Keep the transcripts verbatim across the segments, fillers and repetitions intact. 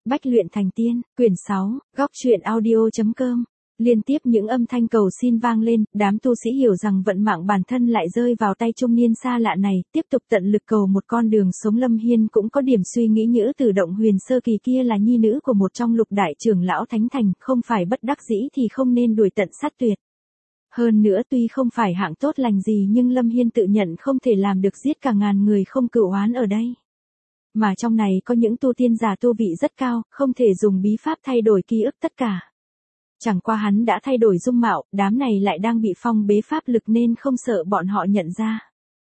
Bách luyện thành tiên, quyển sáu, góc truyện audio.com. Liên tiếp những âm thanh cầu xin vang lên, đám tu sĩ hiểu rằng vận mạng bản thân lại rơi vào tay trung niên xa lạ này, tiếp tục tận lực cầu một con đường sống. Lâm Hiên cũng có điểm suy nghĩ nhỡ Tử Động Huyền sơ kỳ kia là nhi nữ của một trong lục đại trưởng lão thánh thành, không phải bất đắc dĩ thì không nên đuổi tận sát tuyệt. Hơn nữa tuy không phải hạng tốt lành gì nhưng Lâm Hiên tự nhận không thể làm được giết cả ngàn người không cửu oán ở đây. Mà trong này có những tu tiên giả tu vị rất cao, không thể dùng bí pháp thay đổi ký ức tất cả. Chẳng qua hắn đã thay đổi dung mạo, đám này lại đang bị phong bế pháp lực nên không sợ bọn họ nhận ra.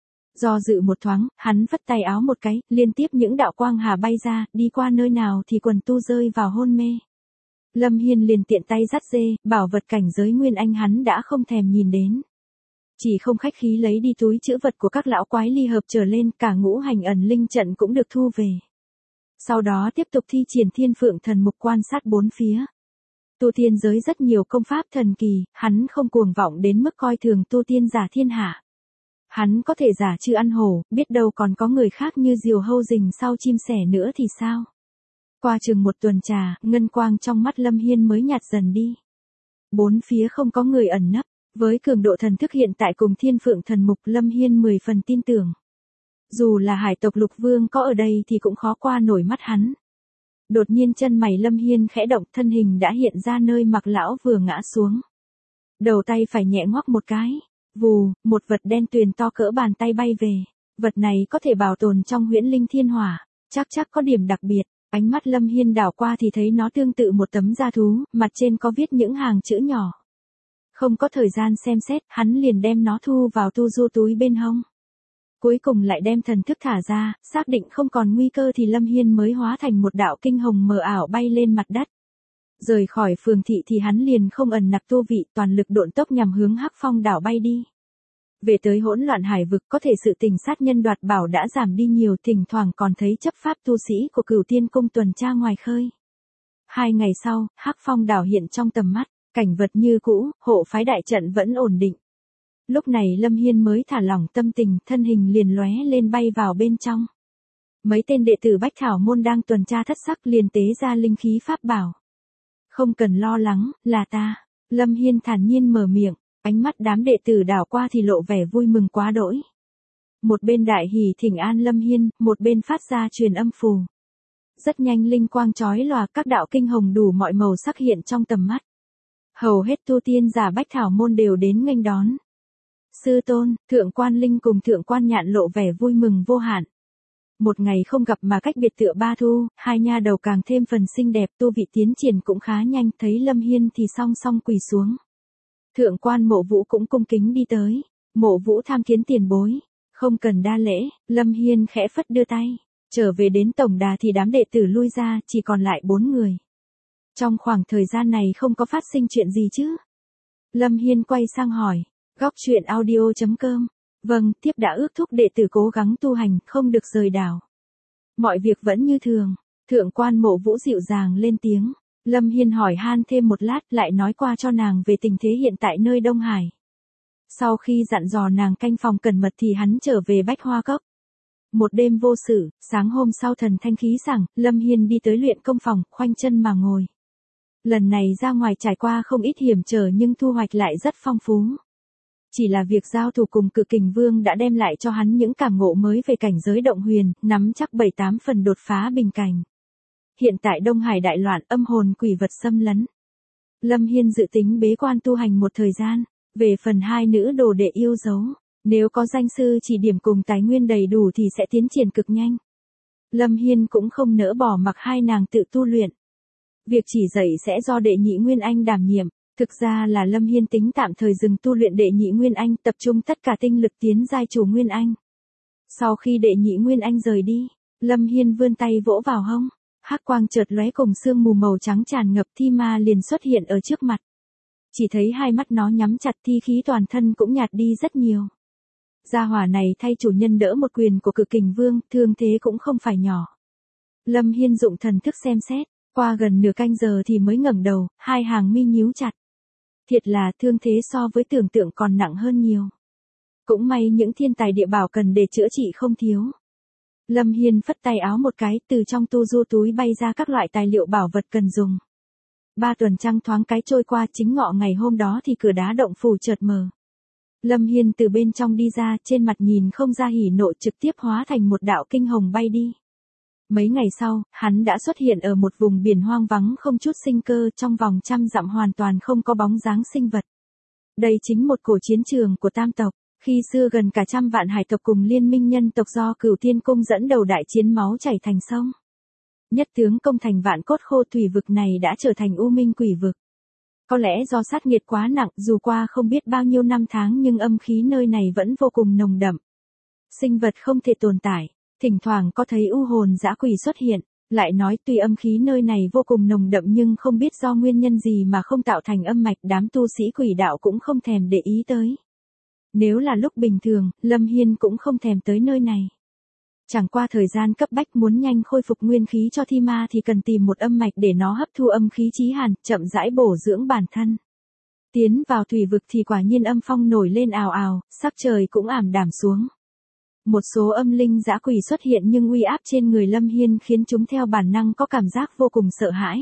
Do dự một thoáng, hắn vất tay áo một cái, liên tiếp những đạo quang hà bay ra, đi qua nơi nào thì quần tu rơi vào hôn mê. Lâm Hiên liền tiện tay dắt dê, bảo vật cảnh giới nguyên anh hắn đã không thèm nhìn đến. Chỉ không khách khí lấy đi túi trữ vật của các lão quái ly hợp trở lên, cả ngũ hành ẩn linh trận cũng được thu về. Sau đó tiếp tục thi triển Thiên Phượng Thần Mục quan sát bốn phía. Tu tiên giới rất nhiều công pháp thần kỳ, hắn không cuồng vọng đến mức coi thường tu tiên giả thiên hạ. Hắn có thể giả chư ăn hổ, biết đâu còn có người khác như diều hâu rình sau chim sẻ nữa thì sao? Qua chừng một tuần trà, ngân quang trong mắt Lâm Hiên mới nhạt dần đi. Bốn phía không có người ẩn nấp, với cường độ thần thức hiện tại cùng Thiên Phượng Thần Mục, Lâm Hiên mười phần tin tưởng. Dù là hải tộc Lục Vương có ở đây thì cũng khó qua nổi mắt hắn. Đột nhiên chân mày Lâm Hiên khẽ động, thân hình đã hiện ra nơi Mạc lão vừa ngã xuống. Đầu tay phải nhẹ ngoắc một cái, vù, một vật đen tuyền to cỡ bàn tay bay về. Vật này có thể bảo tồn trong huyễn linh thiên hỏa, chắc chắc có điểm đặc biệt. Ánh mắt Lâm Hiên đảo qua thì thấy nó tương tự một tấm da thú, mặt trên có viết những hàng chữ nhỏ. Không có thời gian xem xét, hắn liền đem nó thu vào tu du túi bên hông. Cuối cùng lại đem thần thức thả ra, xác định không còn nguy cơ thì Lâm Hiên mới hóa thành một đạo kinh hồng mờ ảo bay lên mặt đất. Rời khỏi phường thị thì hắn liền không ẩn nặc tu vị, toàn lực độn tốc nhằm hướng Hắc Phong đảo bay đi. Về tới hỗn loạn hải vực, có thể sự tình sát nhân đoạt bảo đã giảm đi nhiều, thỉnh thoảng còn thấy chấp pháp tu sĩ của Cửu Tiên Cung tuần tra ngoài khơi. Hai ngày sau, Hắc Phong đảo hiện trong tầm mắt, cảnh vật như cũ, hộ phái đại trận vẫn ổn định. Lúc này Lâm Hiên mới thả lỏng tâm tình, thân hình liền lóe lên bay vào bên trong. Mấy tên đệ tử Bách Thảo Môn đang tuần tra thất sắc liền tế ra linh khí pháp bảo. Không cần lo lắng, là ta. Lâm Hiên thản nhiên mở miệng, ánh mắt đám đệ tử đảo qua thì lộ vẻ vui mừng quá đỗi. Một bên đại hỉ thỉnh an Lâm Hiên, một bên phát ra truyền âm phù. Rất nhanh linh quang chói lòa, các đạo kinh hồng đủ mọi màu sắc hiện trong tầm mắt. Hầu hết tu tiên giả Bách Thảo Môn đều đến nghênh đón. Sư tôn, Thượng Quan Linh cùng Thượng Quan Nhạn lộ vẻ vui mừng vô hạn. Một ngày không gặp mà cách biệt tựa ba thu, hai nha đầu càng thêm phần xinh đẹp, tu vị tiến triển cũng khá nhanh, thấy Lâm Hiên thì song song quỳ xuống. Thượng Quan Mộ Vũ cũng cung kính đi tới, Mộ Vũ tham kiến tiền bối, không cần đa lễ. Lâm Hiên khẽ phất đưa tay, trở về đến tổng đà thì đám đệ tử lui ra, chỉ còn lại bốn người. Trong khoảng thời gian này không có phát sinh chuyện gì chứ? Lâm Hiên quay sang hỏi. Góc truyện audio.com. Vâng, tiếp đã ước thúc đệ tử cố gắng tu hành, không được rời đảo. Mọi việc vẫn như thường. Thượng Quan Mộ Vũ dịu dàng lên tiếng. Lâm Hiên hỏi han thêm một lát, lại nói qua cho nàng về tình thế hiện tại nơi Đông Hải. Sau khi dặn dò nàng canh phòng cẩn mật thì hắn trở về Bách Hoa Cốc. Một đêm vô sự, sáng hôm sau thần thanh khí sảng, Lâm Hiên đi tới luyện công phòng, khoanh chân mà ngồi. Lần này ra ngoài trải qua không ít hiểm trở nhưng thu hoạch lại rất phong phú. Chỉ là việc giao thủ cùng Cự Kình Vương đã đem lại cho hắn những cảm ngộ mới về cảnh giới động huyền, nắm chắc bảy tám phần đột phá bình cảnh. Hiện tại Đông Hải đại loạn, âm hồn quỷ vật xâm lấn. Lâm Hiên dự tính bế quan tu hành một thời gian, về phần hai nữ đồ đệ yêu dấu, nếu có danh sư chỉ điểm cùng tài nguyên đầy đủ thì sẽ tiến triển cực nhanh. Lâm Hiên cũng không nỡ bỏ mặc hai nàng tự tu luyện. Việc chỉ dạy sẽ do đệ nhị Nguyên Anh đảm nhiệm. Thực ra là Lâm Hiên tính tạm thời dừng tu luyện đệ nhị Nguyên Anh, tập trung tất cả tinh lực tiến giai chủ Nguyên Anh. Sau khi đệ nhị Nguyên Anh rời đi, Lâm Hiên vươn tay vỗ vào hông, hắc quang chợt lóe cùng sương mù màu trắng tràn ngập, thi ma liền xuất hiện ở trước mặt. Chỉ thấy hai mắt nó nhắm chặt, thi khí toàn thân cũng nhạt đi rất nhiều. Gia hỏa này thay chủ nhân đỡ một quyền của Cự Kình Vương, thương thế cũng không phải nhỏ. Lâm Hiên dụng thần thức xem xét, qua gần nửa canh giờ thì mới ngẩng đầu, hai hàng mi nhíu chặt. Thiệt là thương thế so với tưởng tượng còn nặng hơn nhiều. Cũng may những thiên tài địa bảo cần để chữa trị không thiếu. Lâm Hiên phất tay áo một cái, từ trong tu du túi bay ra các loại tài liệu bảo vật cần dùng. Ba tuần trăng thoáng cái trôi qua, chính ngọ ngày hôm đó thì cửa đá động phủ chợt mở. Lâm Hiên từ bên trong đi ra, trên mặt nhìn không ra hỉ nộ, trực tiếp hóa thành một đạo kinh hồng bay đi. Mấy ngày sau, hắn đã xuất hiện ở một vùng biển hoang vắng không chút sinh cơ, trong vòng trăm dặm hoàn toàn không có bóng dáng sinh vật. Đây chính một cổ chiến trường của tam tộc. Khi xưa gần cả trăm vạn hải tộc cùng liên minh nhân tộc do Cửu Tiên Cung dẫn đầu đại chiến máu chảy thành sông. Nhất tướng công thành vạn cốt khô, thủy vực này đã trở thành u minh quỷ vực. Có lẽ do sát nghiệt quá nặng, dù qua không biết bao nhiêu năm tháng nhưng âm khí nơi này vẫn vô cùng nồng đậm. Sinh vật không thể tồn tại, thỉnh thoảng có thấy u hồn dã quỷ xuất hiện, lại nói tuy âm khí nơi này vô cùng nồng đậm nhưng không biết do nguyên nhân gì mà không tạo thành âm mạch, đám tu sĩ quỷ đạo cũng không thèm để ý tới. Nếu là lúc bình thường, Lâm Hiên cũng không thèm tới nơi này. Chẳng qua thời gian cấp bách muốn nhanh khôi phục nguyên khí cho thi ma thì cần tìm một âm mạch để nó hấp thu âm khí chí hàn, chậm rãi bổ dưỡng bản thân. Tiến vào thủy vực thì quả nhiên âm phong nổi lên ào ào, sắc trời cũng ảm đạm xuống. Một số âm linh dã quỷ xuất hiện nhưng uy áp trên người Lâm Hiên khiến chúng theo bản năng có cảm giác vô cùng sợ hãi.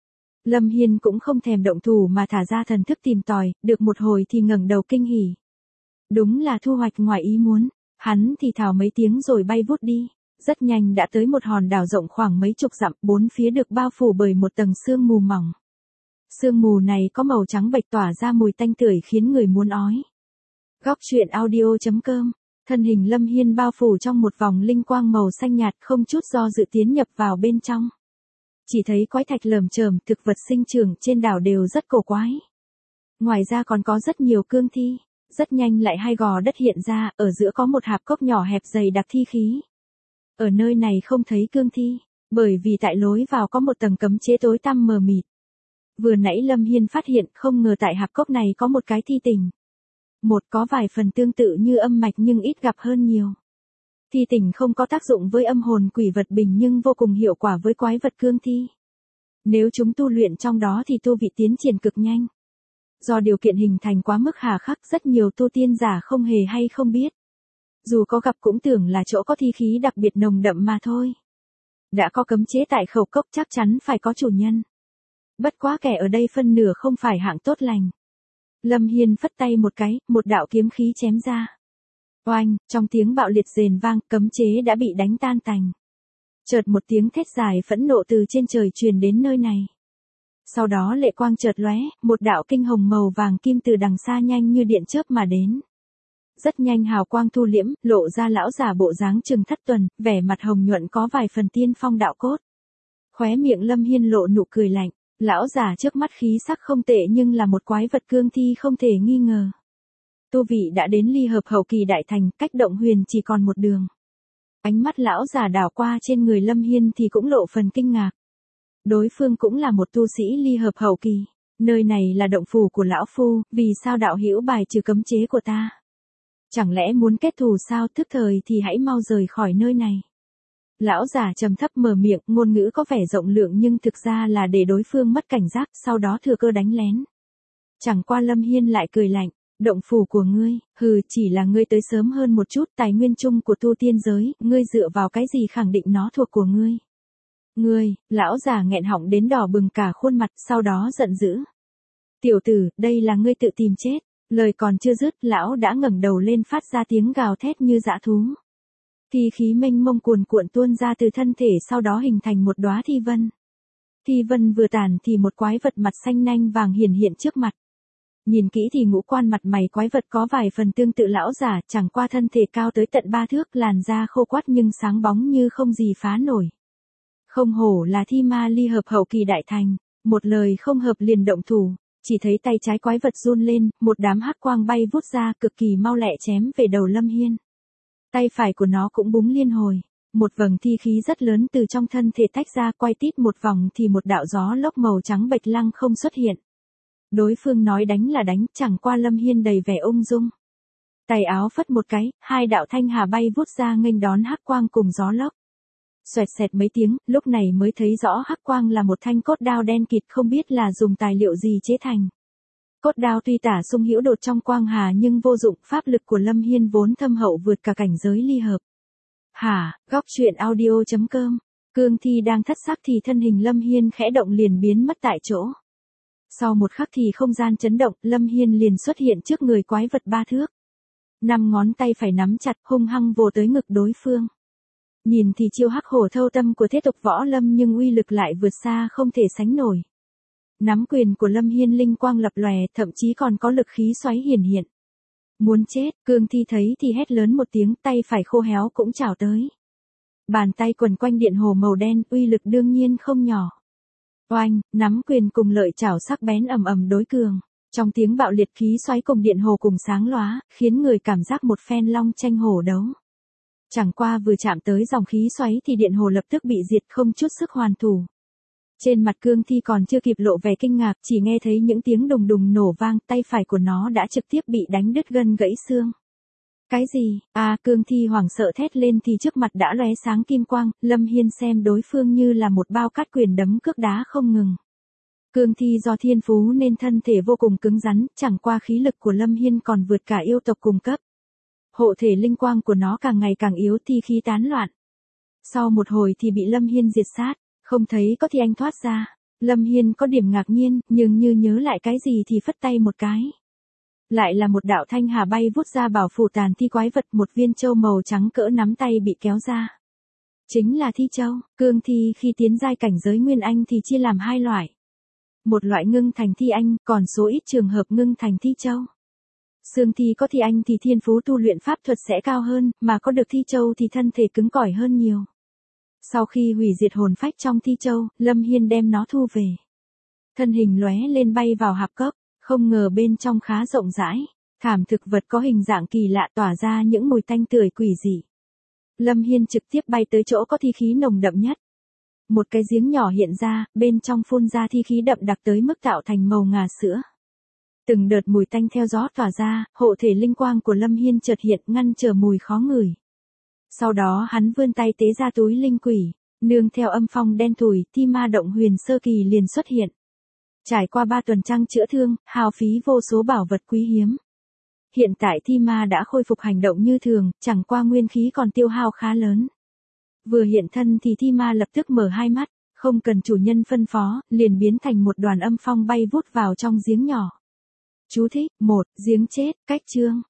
Lâm Hiên cũng không thèm động thủ mà thả ra thần thức tìm tòi, được một hồi thì ngẩng đầu kinh hỉ. Đúng là thu hoạch ngoài ý muốn, hắn thì thào mấy tiếng rồi bay vút đi, rất nhanh đã tới một hòn đảo rộng khoảng mấy chục dặm, bốn phía được bao phủ bởi một tầng sương mù mỏng. Sương mù này có màu trắng bệch tỏa ra mùi tanh tưởi khiến người muốn ói. Góc truyện audio chấm com, thân hình Lâm Hiên bao phủ trong một vòng linh quang màu xanh nhạt, không chút do dự tiến nhập vào bên trong. Chỉ thấy quái thạch lởm chởm, thực vật sinh trưởng trên đảo đều rất cổ quái. Ngoài ra còn có rất nhiều cương thi. Rất nhanh lại hai gò đất hiện ra, ở giữa có một hạp cốc nhỏ hẹp dày đặc thi khí. Ở nơi này không thấy cương thi, bởi vì tại lối vào có một tầng cấm chế tối tăm mờ mịt. Vừa nãy Lâm Hiên phát hiện, không ngờ tại hạp cốc này có một cái thi tình. Một có vài phần tương tự như âm mạch nhưng ít gặp hơn nhiều. Thi tình không có tác dụng với âm hồn quỷ vật bình nhưng vô cùng hiệu quả với quái vật cương thi. Nếu chúng tu luyện trong đó thì tu vị tiến triển cực nhanh. Do điều kiện hình thành quá mức hà khắc, rất nhiều tu tiên giả không hề hay không biết. Dù có gặp cũng tưởng là chỗ có thi khí đặc biệt nồng đậm mà thôi. Đã có cấm chế tại khẩu cốc chắc chắn phải có chủ nhân. Bất quá kẻ ở đây phân nửa không phải hạng tốt lành. Lâm Hiên phất tay một cái, một đạo kiếm khí chém ra. Oanh, trong tiếng bạo liệt rền vang, cấm chế đã bị đánh tan tành. Chợt một tiếng thét dài phẫn nộ từ trên trời truyền đến nơi này. Sau đó lệ quang chợt lóe, một đạo kinh hồng màu vàng kim từ đằng xa nhanh như điện chớp mà đến. Rất nhanh hào quang thu liễm, lộ ra lão giả bộ dáng chừng thất tuần, vẻ mặt hồng nhuận có vài phần tiên phong đạo cốt. Khóe miệng Lâm Hiên lộ nụ cười lạnh, lão giả trước mắt khí sắc không tệ nhưng là một quái vật cương thi không thể nghi ngờ. Tu vị đã đến ly hợp hậu kỳ đại thành, cách động huyền chỉ còn một đường. Ánh mắt lão giả đảo qua trên người Lâm Hiên thì cũng lộ phần kinh ngạc. Đối phương cũng là một tu sĩ ly hợp hậu kỳ, nơi này là động phủ của lão phu, vì sao đạo hữu bài trừ cấm chế của ta? Chẳng lẽ muốn kết thù sao? Thức thời thì hãy mau rời khỏi nơi này. Lão giả trầm thấp mở miệng, ngôn ngữ có vẻ rộng lượng nhưng thực ra là để đối phương mất cảnh giác, sau đó thừa cơ đánh lén. Chẳng qua Lâm Hiên lại cười lạnh, động phủ của ngươi, hừ, chỉ là ngươi tới sớm hơn một chút, tài nguyên chung của tu tiên giới, ngươi dựa vào cái gì khẳng định nó thuộc của ngươi? Ngươi, lão già nghẹn họng đến đỏ bừng cả khuôn mặt, sau đó giận dữ. Tiểu tử, đây là ngươi tự tìm chết. Lời còn chưa dứt, lão đã ngẩng đầu lên phát ra tiếng gào thét như dã thú. Thi khí mênh mông cuồn cuộn tuôn ra từ thân thể, sau đó hình thành một đóa thi vân. Thi vân vừa tàn thì một quái vật mặt xanh nanh vàng hiển hiện trước mặt. Nhìn kỹ thì ngũ quan mặt mày quái vật có vài phần tương tự lão giả, chẳng qua thân thể cao tới tận ba thước, làn da khô quắt nhưng sáng bóng như không gì phá nổi. Không hổ là thi ma ly hợp hậu kỳ đại thành, một lời không hợp liền động thủ, chỉ thấy tay trái quái vật run lên, một đám hắc quang bay vút ra cực kỳ mau lẹ chém về đầu Lâm Hiên. Tay phải của nó cũng búng liên hồi, một vầng thi khí rất lớn từ trong thân thể tách ra, quay tít một vòng thì một đạo gió lốc màu trắng bệch lăng không xuất hiện. Đối phương nói đánh là đánh, chẳng qua Lâm Hiên đầy vẻ ung dung. Tay áo phất một cái, hai đạo thanh hà bay vút ra nghênh đón hắc quang cùng gió lốc. Xoẹt xẹt mấy tiếng, lúc này mới thấy rõ hắc quang là một thanh cốt đao đen kịt, không biết là dùng tài liệu gì chế thành. Cốt đao tuy tả sung hữu đột trong quang hà nhưng vô dụng, pháp lực của Lâm Hiên vốn thâm hậu vượt cả cảnh giới ly hợp. Hả, góc truyện audio.com. Cương Thi đang thất sắc thì thân hình Lâm Hiên khẽ động liền biến mất tại chỗ. Sau một khắc thì không gian chấn động, Lâm Hiên liền xuất hiện trước người quái vật ba thước. Năm ngón tay phải nắm chặt, hung hăng vồ tới ngực đối phương. Nhìn thì chiêu hắc hổ thâu tâm của thế tục võ lâm nhưng uy lực lại vượt xa không thể sánh nổi. Nắm quyền của Lâm Hiên linh quang lập lòe, thậm chí còn có lực khí xoáy hiển hiện. Muốn chết, Cương Thi thấy thì hét lớn một tiếng, tay phải khô héo cũng chảo tới. Bàn tay quần quanh điện hồ màu đen, uy lực đương nhiên không nhỏ. Oanh, nắm quyền cùng lợi chảo sắc bén ầm ầm đối cường. Trong tiếng bạo liệt khí xoáy cùng điện hồ cùng sáng lóa, khiến người cảm giác một phen long tranh hổ đấu. Chẳng qua vừa chạm tới dòng khí xoáy thì điện hồ lập tức bị diệt, không chút sức hoàn thủ. Trên mặt Cương Thi còn chưa kịp lộ vẻ kinh ngạc, chỉ nghe thấy những tiếng đùng đùng nổ vang, tay phải của nó đã trực tiếp bị đánh đứt gân gãy xương. Cái gì? À, Cương Thi hoảng sợ thét lên thì trước mặt đã lóe sáng kim quang, Lâm Hiên xem đối phương như là một bao cát quyền đấm cước đá không ngừng. Cương Thi do thiên phú nên thân thể vô cùng cứng rắn, chẳng qua khí lực của Lâm Hiên còn vượt cả yêu tộc cùng cấp. Hộ thể linh quang của nó càng ngày càng yếu, thi khí tán loạn. Sau một hồi thì bị Lâm Hiên diệt sát, không thấy có thi anh thoát ra. Lâm Hiên có điểm ngạc nhiên, nhưng như nhớ lại cái gì thì phất tay một cái. Lại là một đạo thanh hà bay vút ra bảo phủ tàn thi quái vật, một viên châu màu trắng cỡ nắm tay bị kéo ra. Chính là thi châu. Cương Thi khi tiến giai cảnh giới nguyên anh thì chia làm hai loại. Một loại ngưng thành thi anh, còn số ít trường hợp ngưng thành thi châu. Xương Thi có thi anh thì thiên phú tu luyện pháp thuật sẽ cao hơn, mà có được thi châu thì thân thể cứng cỏi hơn nhiều. Sau khi hủy diệt hồn phách trong thi châu, Lâm Hiên đem nó thu về. Thân hình lóe lên bay vào hạp cốc, không ngờ bên trong khá rộng rãi, thảm thực vật có hình dạng kỳ lạ tỏa ra những mùi tanh tưởi quỷ dị. Lâm Hiên trực tiếp bay tới chỗ có thi khí nồng đậm nhất. Một cái giếng nhỏ hiện ra, bên trong phun ra thi khí đậm đặc tới mức tạo thành màu ngà sữa. Từng đợt mùi tanh theo gió tỏa ra, hộ thể linh quang của Lâm Hiên chợt hiện ngăn trở mùi khó ngửi. Sau đó hắn vươn tay tế ra túi linh quỷ, nương theo âm phong đen thủi, thi ma động huyền sơ kỳ liền xuất hiện. Trải qua ba tuần trăng chữa thương, hao phí vô số bảo vật quý hiếm. Hiện tại thi ma đã khôi phục hành động như thường, chẳng qua nguyên khí còn tiêu hao khá lớn. Vừa hiện thân thì thi ma lập tức mở hai mắt, không cần chủ nhân phân phó, liền biến thành một đoàn âm phong bay vút vào trong giếng nhỏ. Chú thích, một, giếng chết, cách chương.